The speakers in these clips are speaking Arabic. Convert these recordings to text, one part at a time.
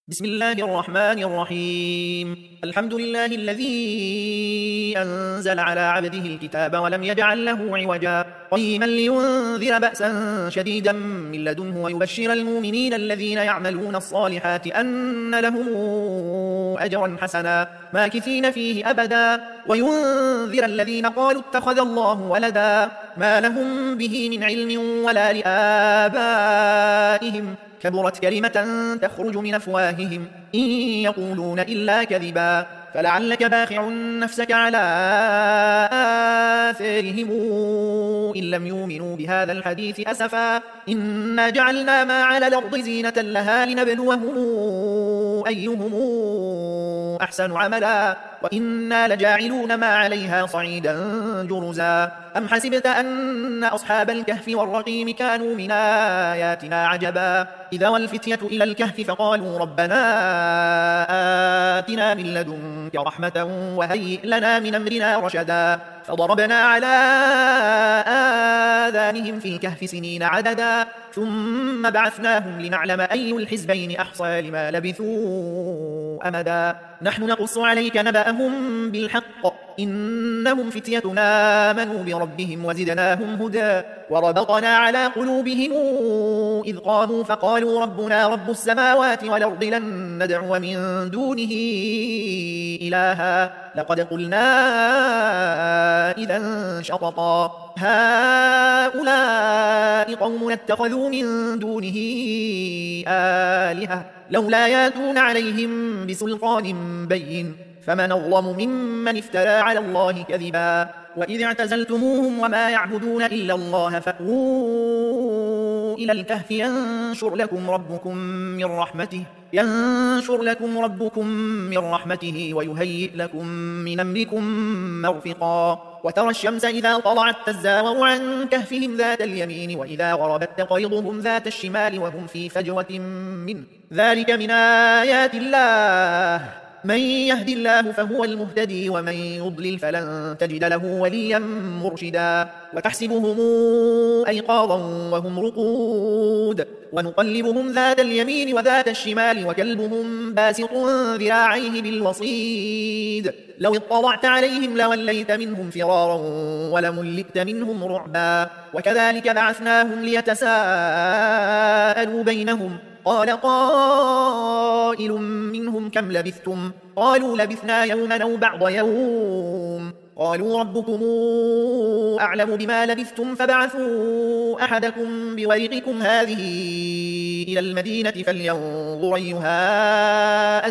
بسم الله الرحمن الرحيم. الحمد لله الذي أنزل على عبده الكتاب ولم يجعل له عوجا قيما لينذر بأسا شديدا من لدنه ويبشر المؤمنين الذين يعملون الصالحات أن لهم أجرا حسنا ماكثين فيه أبدا وينذر الذين قالوا اتخذ الله ولدا ما لهم به من علم ولا لآبائهم كبرت كلمة تخرج من أفواههم إن يقولون إلا كذبا فلعلك باخع نفسك على آثارهم إن لم يؤمنوا بهذا الحديث أسفا إنا جعلنا ما على الأرض زينة لها لنبلوهم أيهم أحسن عملا وإنا لجاعلون ما عليها صعيدا جرزا أم حسبت أن أصحاب الكهف والرقيم كانوا من آياتنا عجبا إذا والفتية إلى الكهف فقالوا ربنا آتنا من لدنك رحمة وهيئ لنا من أمرنا رشدا فضربنا على آذانهم في الكهف سنين عددا ثم بعثناهم لنعلم أي الحزبين أحصى لما لبثوا أمدا نحن نقص عليك نبأهم بالحق إنهم فتية آمنوا بربهم وزدناهم هدى وربطنا على قلوبهم إذ قاموا فقالوا ربنا رب السماوات والأرض لن ندعو من دونه إلها لقد قلنا إذا شططا هؤلاء قوم اتخذوا من دونه آلهة لولا ياتون عليهم بسلطان بين فمن أظلم ممن افترى على الله كذبا وإذ اعتزلتموهم وما يعبدون إلا الله فأووا إلى الكهف ينشر لكم ربكم من رحمته ويهيئ لكم من أمركم مرفقا وترى الشمس إذا طلعت تزاور عن كهفهم ذات اليمين وإذا غربت تقرضهم ذات الشمال وهم في فجوة منه ذلك من آيات الله من يهدي الله فهو المهتدي ومن يضلل فلن تجد له وليا مرشدا وتحسبهم أيقاظا وهم رقود ونقلبهم ذات اليمين وذات الشمال وكلبهم باسط ذراعيه بالوصيد لو اطلعت عليهم لوليت منهم فرارا ولملئت منهم رعبا وكذلك بعثناهم ليتساءلوا بينهم قال قائل منهم كم لبثتم قالوا لبثنا يوما أو بعض يوم قالوا ربكم أعلم بما لبثتم فبعثوا أحدكم بورقكم هذه إلى المدينة فلينظر أيها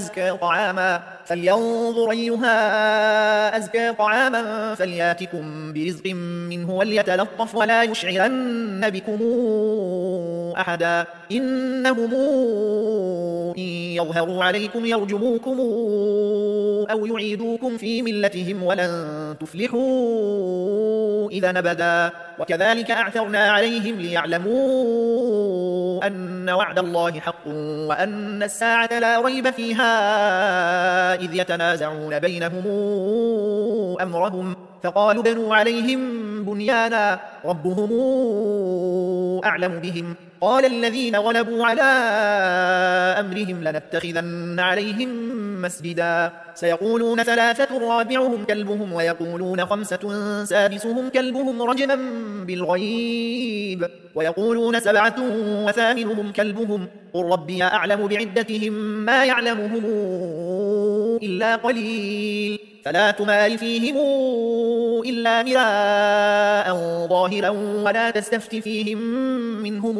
أزكى طعاما فلياتكم برزق منه وليتلطف ولا يشعرن بكم أحدا إنهم إن يظهروا عليكم يرجموكم أو يعيدوكم في ملتهم ولن تفلحوا إذا أبدا وكذلك أعثرنا عليهم ليعلموا أن وعد الله حق وأن الساعة لا ريب فيها إذ يتنازعون بينهم أمرهم فقالوا بنوا عليهم بنيانا ربهم أعلم بهم قال الذين غلبوا على أمرهم لنتخذن عليهم مسجدا سيقولون ثلاثة رابعهم كلبهم ويقولون خمسة سادسهم كلبهم رجما بالغيب ويقولون سبعة وثامنهم كلبهم قل ربي أعلم بعدتهم ما يعلمهم إلا قليل فلا تمار فيهم إلا مراء ظاهرا ولا تستفت فيهم منهم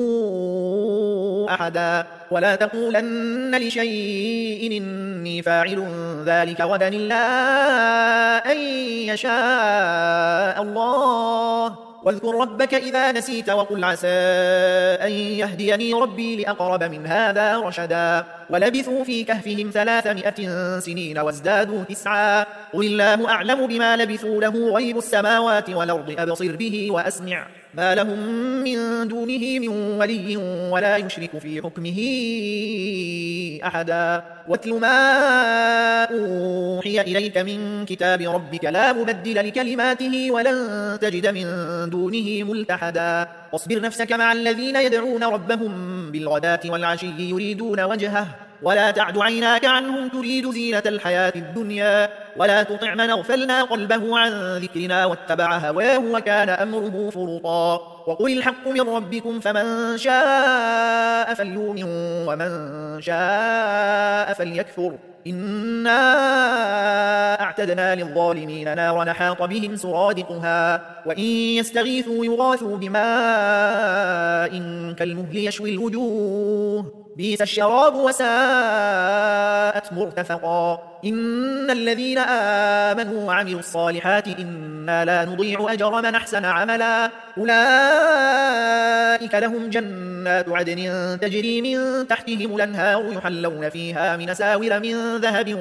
أحدا ولا تقولن لشيء إني فاعل ذلك غدا إلا أن يشاء الله واذكر ربك إذا نسيت وقل عسى أن يهديني ربي لأقرب من هذا رشدا ولبثوا في كهفهم 300 سنين وازدادوا 9 قل الله أعلم بما لبثوا له غيب السماوات والأرض أبصر به وأسمع ما لهم من دونه من ولي ولا يشرك في حكمه أحدا واتل ما أوحي إليك من كتاب ربك لا مبدل لكلماته ولن تجد من دونه ملتحدا واصبر نفسك مع الذين يدعون ربهم بالغداة والعشي يريدون وجهه ولا تعد عيناك عنهم تريد زينة الحياة الدنيا ولا تطع من أغفلنا قلبه عن ذكرنا واتبع هواه وكان أمره فرطا وقل الحق من ربكم فمن شاء فليؤمن ومن شاء فليكفر إنا أعتدنا للظالمين نارا حاط بهم سرادقها وإن يستغيثوا يغاثوا بماء كالمهل يشوي الوجوه بئس الشراب وساءت مرتفقا إن الذين آمنوا وعملوا الصالحات إنا لا نضيع أجر من أحسن عملا أولئك لهم جنات عدن تجري من تحتهم الأنهار يحلون فيها من أساور من ذهب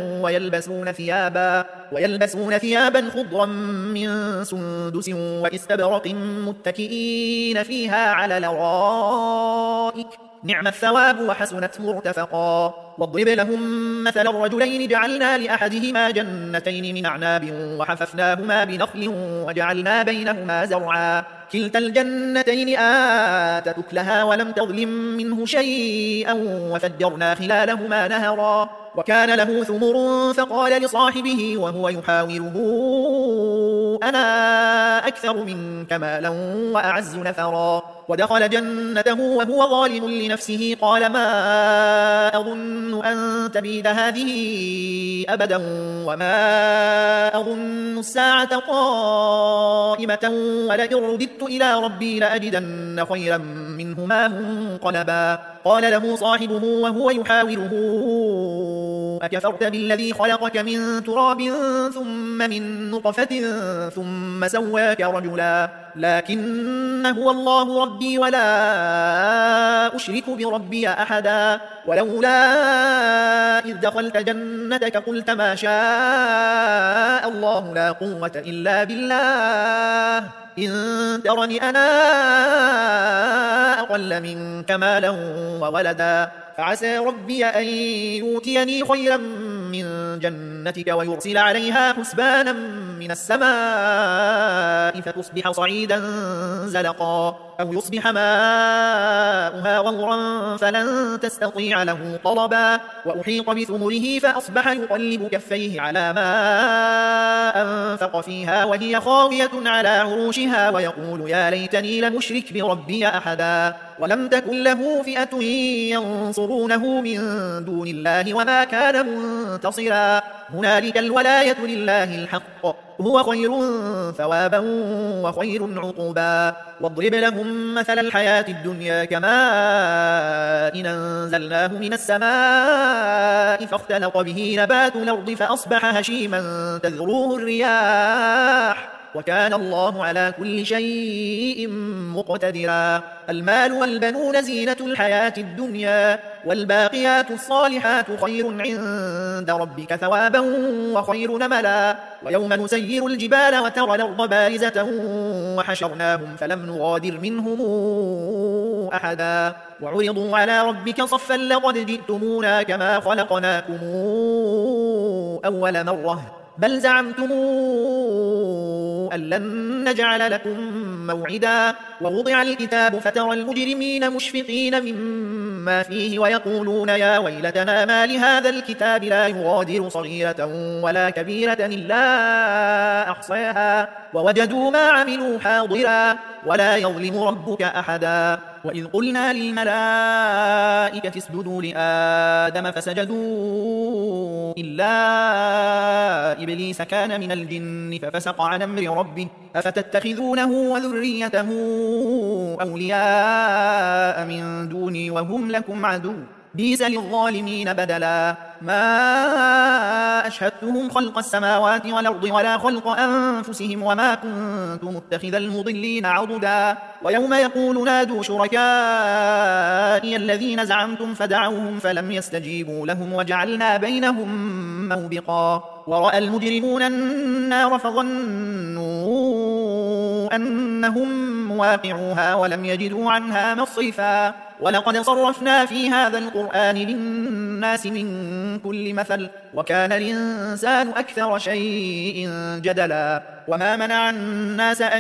ويلبسون ثيابا خضرا من سندس واستبرق متكئين فيها على الأرائك نعم الثواب وحسنت مرتفقا واضرب لهم مثل الرجلين جعلنا لأحدهما جنتين من أعناب وحففناهما بنخل وجعلنا بينهما زرعا كلتا الجنتين آتت أكلها ولم تظلم منه شيئا وفجرنا خلالهما نهرا وكان له ثمر فقال لصاحبه وهو يحاوره أنا أكثر منك مالا وأعز نفرا ودخل جنته وهو ظالم لنفسه قال ما أظن أن تبيد هذه أبدا وما أظن الساعة قائمة ولئن رددت إلى ربي لأجدن خيرا منهما منقلبا قال له صاحبه وهو يحاوره أكفرت بالذي خلقك من تراب ثم من نطفة ثم سواك رجلا لكن هو الله ربي ولا أشرك بربي أحدا ولولا إذ دخلت جنتك قلت ما شاء الله لا قوة إلا بالله إن ترني أنا أقل منك مالا وولدا فعسى ربي أن يؤتيني خيرا من جنتك ويرسل عليها حسبانا من السماء فتصبح صعيدا زلقا أو يصبح ماؤها غورا فلن تستطيع له طلبا وأحيط بثمره فأصبح يقلب كفيه على ما أنفق فيها وهي خاوية على عروشها ويقول يا ليتني لمشرك بربي أحدا ولم تكن له فئة ينصرونه من دون الله وما كان منتصرا هنالك الولاية لله الحق هو خير ثوابا وخير عقبا واضرب لهم مثل الحياة الدنيا كماء إن أنزلناه من السماء فاختلط به نبات الأرض فأصبح هشيما تذروه الرياح وكان الله على كل شيء مقتدرا المال والبنون زينة الحياة الدنيا والباقيات الصالحات خير عند ربك ثوابا وخير نملا ويوم نسير الجبال وترى الأرض بارزة وحشرناهم فلم نغادر منهم أحدا وعرضوا على ربك صفا لقد جئتمونا كما خلقناكم أول مرة بل زعمتم أن لن نجعل لكم موعدا ووضع الكتاب فترى المجرمين مشفقين مما فيه ويقولون يا ويلتنا ما لهذا الكتاب لا يغادر صغيرة ولا كبيرة إلا أحصاها ووجدوا ما عملوا حاضرا ولا يظلم ربك أحدا وإذ قلنا للملائكة اسجدوا لآدم فسجدوا إلا إبليس كان من الجن ففسق عن أمر ربه أفتتخذونه وذريته أولياء من دوني وهم لكم عدو بئس للظالمين بدلا ما أشهدتهم خلق السماوات والأرض ولا خلق أنفسهم وما كنت متخذ المضلين عضدا ويوم يقول نادوا شركائي الذين زعمتم فدعوهم فلم يستجيبوا لهم وجعلنا بينهم موبقا ورأى المجرمون النار فظنوا أنهم مواقعوها ولم يجدوا عنها مصرفا ولقد صرفنا في هذا القرآن للناس من كل مثل وكان الإنسان أكثر شيء جدلا وما منع الناس أن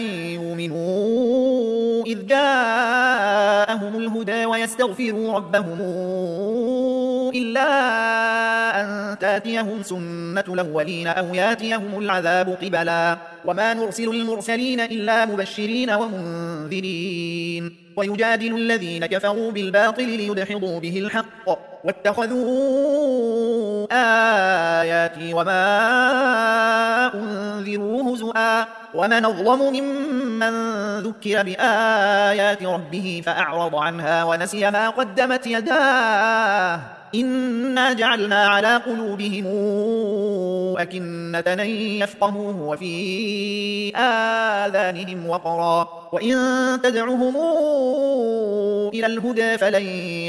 يؤمنوا إذ جاءهم الهدى ويستغفروا ربهم إلا أن تاتيهم سنة الأولين أو ياتيهم العذاب قبلا وما نرسل المرسلين إلا مبشرين ومنذرين ويجادل الذين كفروا بالباطل ليدحضوا به الحق واتخذوا آياتي وما أنذروا هزؤا ومن أظلم ممن ذكر بآيات ربه فأعرض عنها ونسي ما قدمت يداه إنا جعلنا على قلوبهم أكنة أن يفقهوه وفي آذانهم وقرا وإن تدعهم إلى الهدى فلن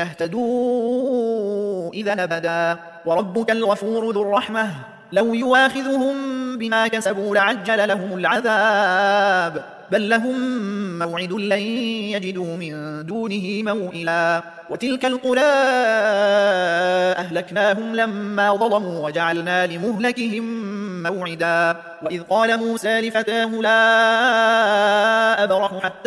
يهتدوا إذا أبدا وربك الغفور ذو الرحمة لو يواخذهم بما كسبوا لعجل لهم العذاب بل لهم موعد لن يجدوا من دونه موئلا وتلك القرى أهلكناهم لما ظلموا وجعلنا لمهلكهم موعدا وإذ قال موسى لفتاه لا أبرح حتى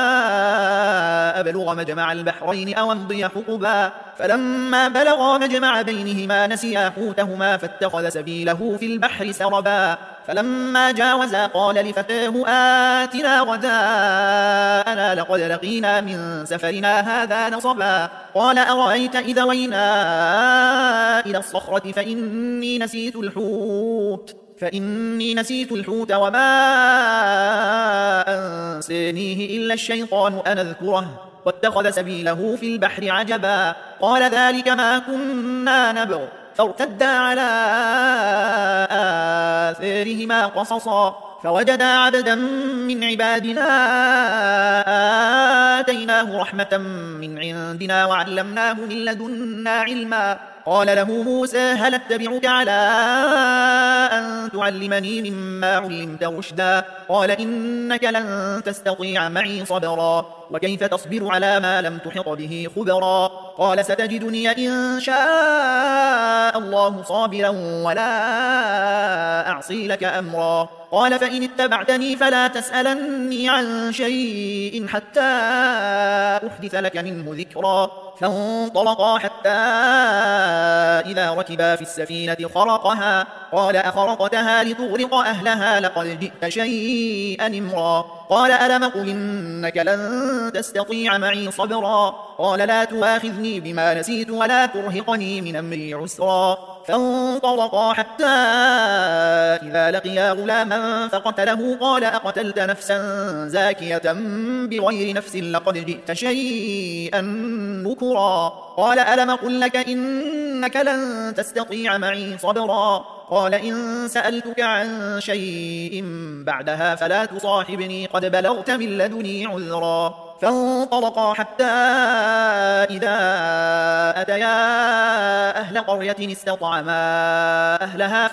أبلغ مجمع البحرين أو أمضي حقبا فلما بلغا مجمع بينهما نسيا حوتهما فاتخذ سبيله في البحر سربا فلما جاوزا قال لفتاه آتنا غداءنا لقد لقينا من سفرنا هذا نصبا قال أرأيت إذا وينا إلى الصخرة فإني نسيت الحوت وما أنسانيه إلا الشيطان أن أذكره واتخذ سبيله في البحر عجبا قال ذلك ما كنا نبغ فارتدا على آثارهما قصصا فوجدا عبدا من عبادنا آتيناه رحمة من عندنا وعلمناه من لدنا علما قال له موسى هل اتبعك على أن تعلمني مما علمت رشدا قال إنك لن تستطيع معي صبرا وكيف تصبر على ما لم تحط به خبرا قال ستجدني إن شاء الله صابرا ولا أعصي لك أمرا قال فإن اتبعتني فلا تسألني عن شيء حتى أحدث لك منه ذكرا فانطلقا حتى إذا ركبا في السفينة خرقها قال أخرقتها لتغرق أهلها لقد جئت شيئا إمرا قال ألم قل إنك لن تستطيع معي صبرا قال لا تؤاخذني بما نسيت ولا ترهقني من أمري عسرا فانطلقا حتى إذا لقيا غلاما فقتله قال أقتلت نفسا زاكية بغير نفس لقد جئت شيئا نكرا قال ألم قل لك إنك لن تستطيع معي صبرا قال إن سألتك عن شيء بعدها فلا تصاحبني قد بلغت من لدني عذرا فانطلقا حتى إذا أتيا أهل قرية استطعما أهلها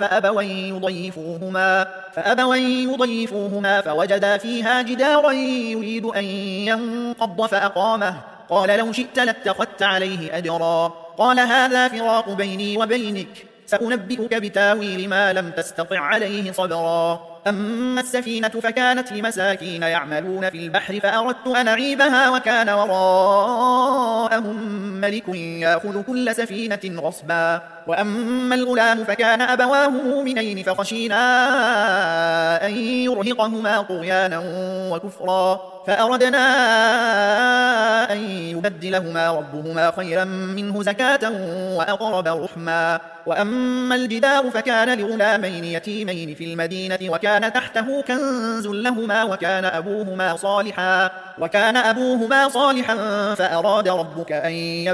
فأبوا يضيفوهما فوجدا فيها جدارا يريد أن ينقض فأقامه قال لو شئت لاتخذت عليه أجرا قال هذا فراق بيني وبينك سأنبئك بتاويل ما لم تستطع عليه صبرا أما السفينة فكانت لمساكين يعملون في البحر فأردت أن أعيبها وكان وراءهم ملك يأخذ كل سفينة غصبا وأما الغلام فكان أبواه مؤمنين فخشينا أن يرهقهما طغيانا وكفرا فأردنا أن يبدلهما ربهما خيرا منه زكاة وأقرب رحما وأما الجدار فكان لغلامين يتيمين في المدينة وكان تحته كنز لهما وكان أبوهما صالحا فأراد ربك أن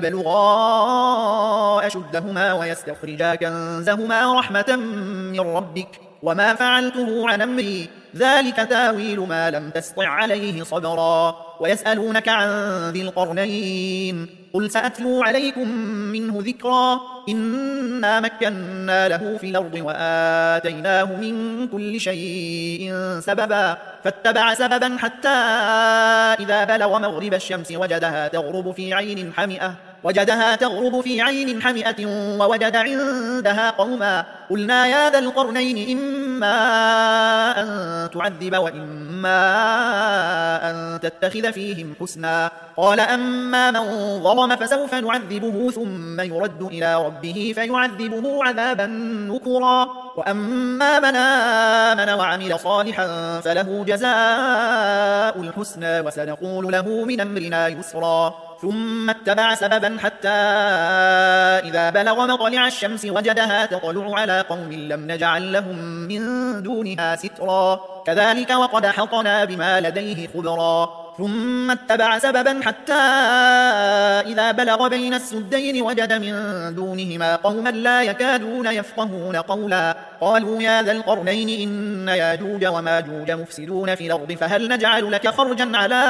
يبلغا أشدهما ويستخرجا كنزهما رحمة من ربك وما فعلته عن أمري ذلك تاويل ما لم تستطع عليه صبرا ويسألونك عن ذي القرنين قل سأتلو عليكم منه ذكرا إنا مكنا له في الأرض وآتيناه من كل شيء سببا فاتبع سببا حتى إذا بلغ مغرب الشمس وجدها تغرب في عين حمئة ووجد عندها قوما قلنا يا ذا القرنين إما أن تعذب وإما أن تتخذ فيهم حسنا. قال أما من ظلم فسوف نعذبه ثم يرد إلى ربه فيعذبه عذابا نكرا، وأما من آمن وعمل صالحا فله جزاء الحسنى وسنقول له من أمرنا يسرا. ثم اتبع سببا حتى إذا بلغ مطلع الشمس وجدها تطلع على قوم لم نجعل لهم من دونها سترا، كذلك وقد أحطنا بما لديه خبرا. ثم اتبع سببا حتى إذا بلغ بين السدين وجد من دونهما قوما لا يكادون يفقهون قولا. قالوا يا ذا القرنين إن ياجوج وماجوج مفسدون في الأرض فهل نجعل لك خرجا على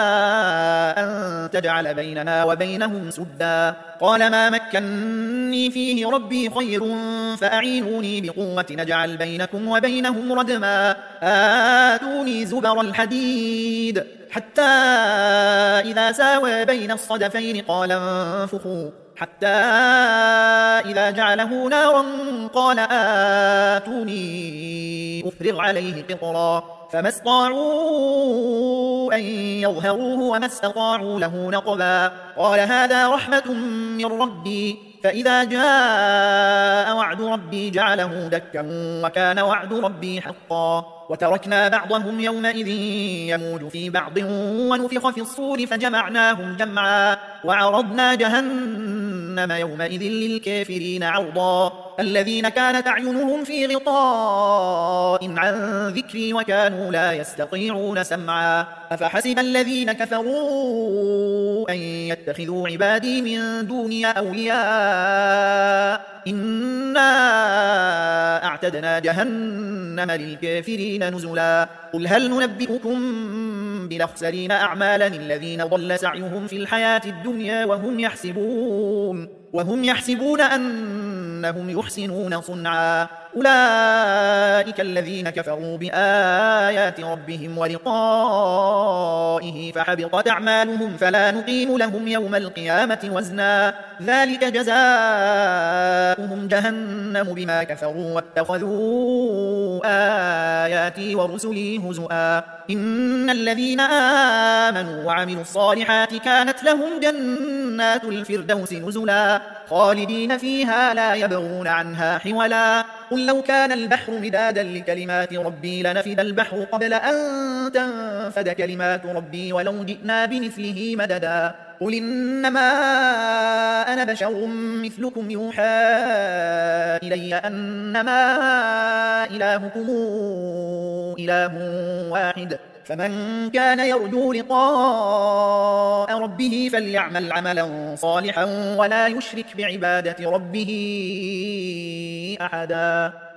أن تجعل بيننا وبينهم سدا؟ قال ما مكني فيه ربي خير فأعينوني بقوة نجعل بينكم وبينهم ردما. آتوني زبر الحديد حتى إذا ساوى بين الصدفين قال انفخوا، حتى إذا جعله نارا قال آتوني أفرغ عليه قطرا، فما استطاعوا أن يظهروه وما استطاعوا له نقبا. قال هذا رحمة من ربي فإذا جاء وعد ربي جعله دكا وكان وعد ربي حقا. وتركنا بعضهم يومئذ يموج في بعض ونفخ في الصور فجمعناهم جمعا وعرضنا جهنم يومئذ للكافرين عرضا. الذين كانت أعينهم في غطاء عن ذكري وكانوا لا يستطيعون سمعا. أفحسب الذين كفروا أن يتخذوا عبادي من دوني أولياء إنا أعتدنا جهنم للكافرين نزلا. قل هل ننبئكم بالأخسرين أعمالا الذين ضل سعيهم في الحياة الدنيا وهم يحسبون أنهم يحسنون صنعا. أولئك الذين كفروا بآيات ربهم ولقائه فحبطت أعمالهم فلا نقيم لهم يوم القيامة وزنا. ذلك جزاؤهم جهنم بما كفروا واتخذوا آياتي ورسلي هزؤا. إن الذين آمنوا وعملوا الصالحات كانت لهم جنات الفردوس نزلا خالدين فيها لا يبغون عنها حولا. قل لو كان البحر مدادا لكلمات ربي لنفد البحر قبل أن تنفد كلمات ربي ولو جئنا بمثله مددا. قل إنما أنا بشر مثلكم يوحى إلي أنما إلهكم إله واحد فمن كان يرجو لقاء ربه فليعمل عملا صالحا ولا يشرك بعبادة ربه أحدا.